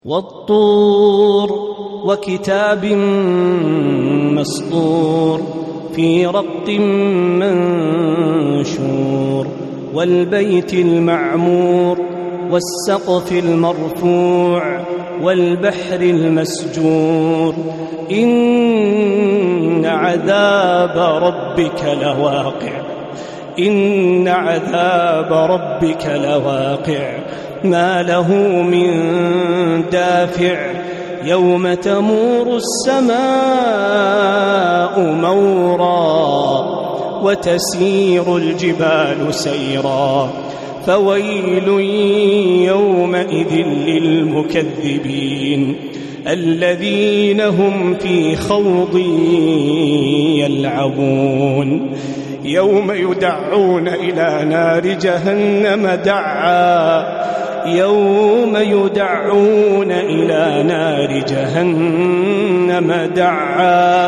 والطور وكتاب مسطور في رق منشور والبيت المعمور والسقف المرفوع والبحر المسجور إن عذاب ربك لواقع ما له من دافع يوم تمور السماء مورا وتسير الجبال سيرا فويل يومئذ للمكذبين الذين هم في خوض يلعبون يوم يدعون إلى نار جهنم دعا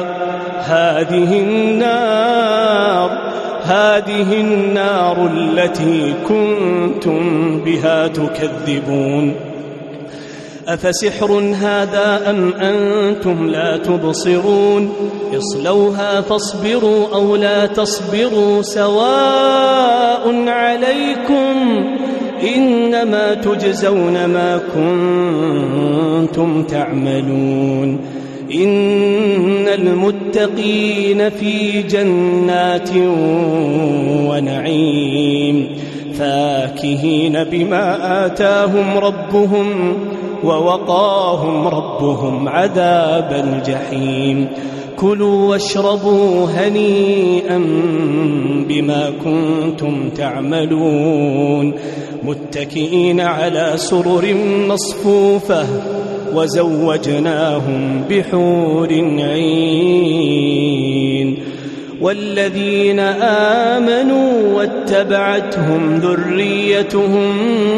هذه النار التي كنتم بها تكذبون أفسحر هذا أم أنتم لا تبصرون اصلوها فاصبروا أو لا تصبروا سواء عليكم إنما تجزون ما كنتم تعملون إن المتقين في جنات ونعيم فاكهين بما آتاهم ربهم ووقاهم ربهم عذاب الجحيم كلوا واشربوا هنيئا بما كنتم تعملون متكئين على سرر مصفوفة وزوجناهم بحور عين والذين آمنوا واتبعتهم ذريتهم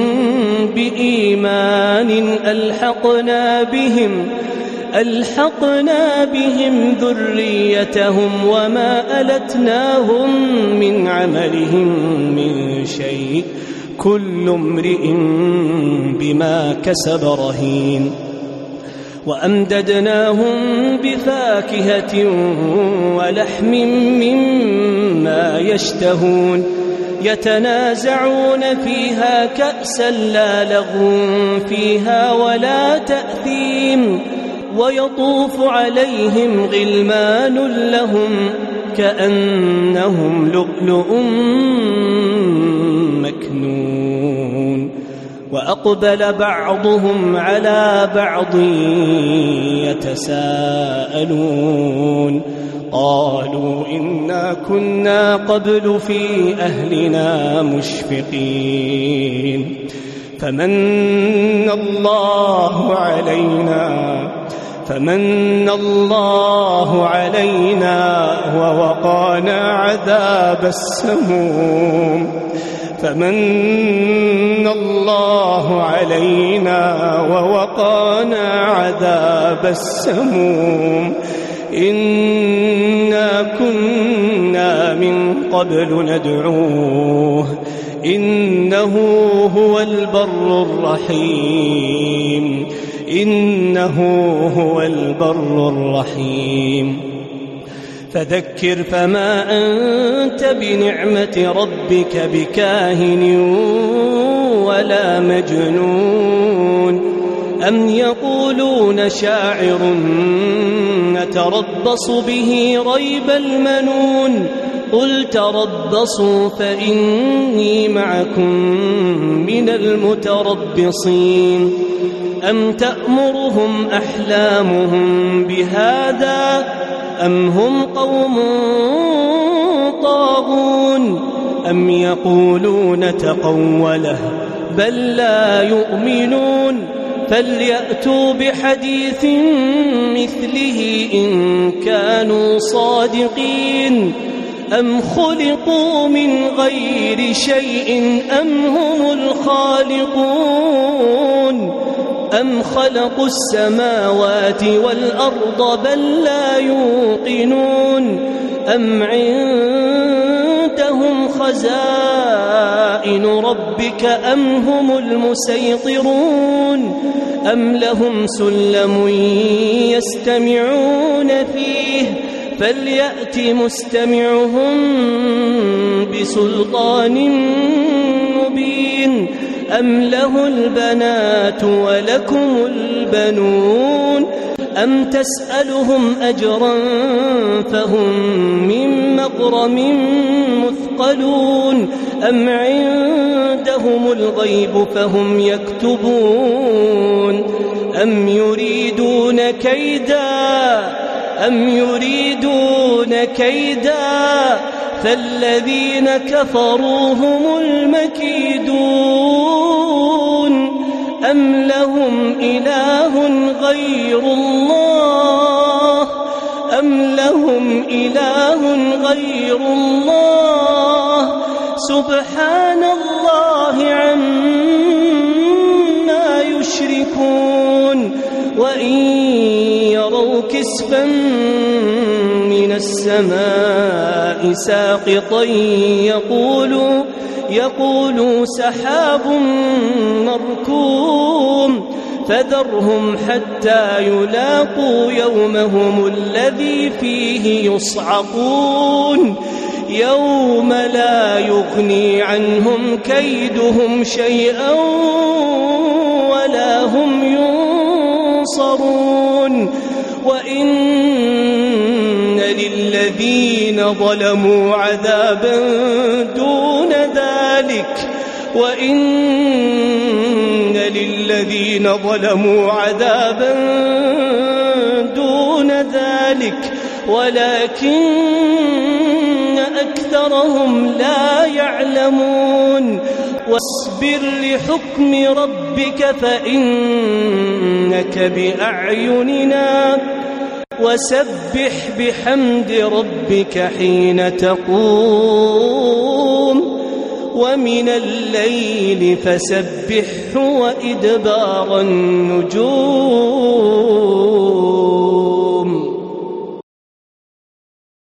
بإيمان ألحقنا بهم ذريتهم وما ألتناهم من عملهم من شيء كل امرئ بما كسب رهين وأمددناهم بفاكهة ولحم مما يشتهون يتنازعون فيها كأسا لا لغو فيها ولا تأثيم ويطوف عليهم غلمان لهم كأنهم لؤلؤ مكنون وأقبل بعضهم على بعض يتساءلون قالوا إنا كنا قبل في أهلنا مشفقين فمن الله علينا ووقانا عذاب السموم إنا كنا من قبل ندعوه إنه هو البر الرحيم فذكر فما أنت بنعمة ربك بكاهن ولا مجنون أم يقولون شاعر نتربص به ريب المنون قل تربصوا فإني معكم من المتربصين أم تأمرهم أحلامهم بهذا أم هم قوم طاغون أم يقولون تقوله بل لا يؤمنون فليأتوا بحديث مثله إن كانوا صادقين أم خلقوا من غير شيء أم هم الخالقون أم خلقوا السماوات والأرض بل لا يوقنون أم عندهم خزائن ربك أم هم المسيطرون أم لهم سلم يستمعون فيه فليأت مستمعهم بسلطان مبين أم له البنات ولكم البنون أم تسألهم أجرا فهم من مغرم مثقلون أم عندهم الغيب فهم يكتبون أم يريدون كيدا فالذين كفروا هم المكيدون أم لهم إله غير الله سبحان الله عما يشركون وإن يروا كسفا من السماء ساقطا يقولوا سحاب مركوم فذرهم حتى يلاقوا يومهم الذي فيه يصعقون يوم لا يغني عنهم كيدهم شيئا ولا هم ينصرون وإن للذين ظلموا عذابا دون ذلك ولكن أكثرهم لا يعلمون واصبر لحكم ربك فإنك بأعيننا وسبح بحمد ربك حين تقوم ومن الليل فسبحه وإدبار النجوم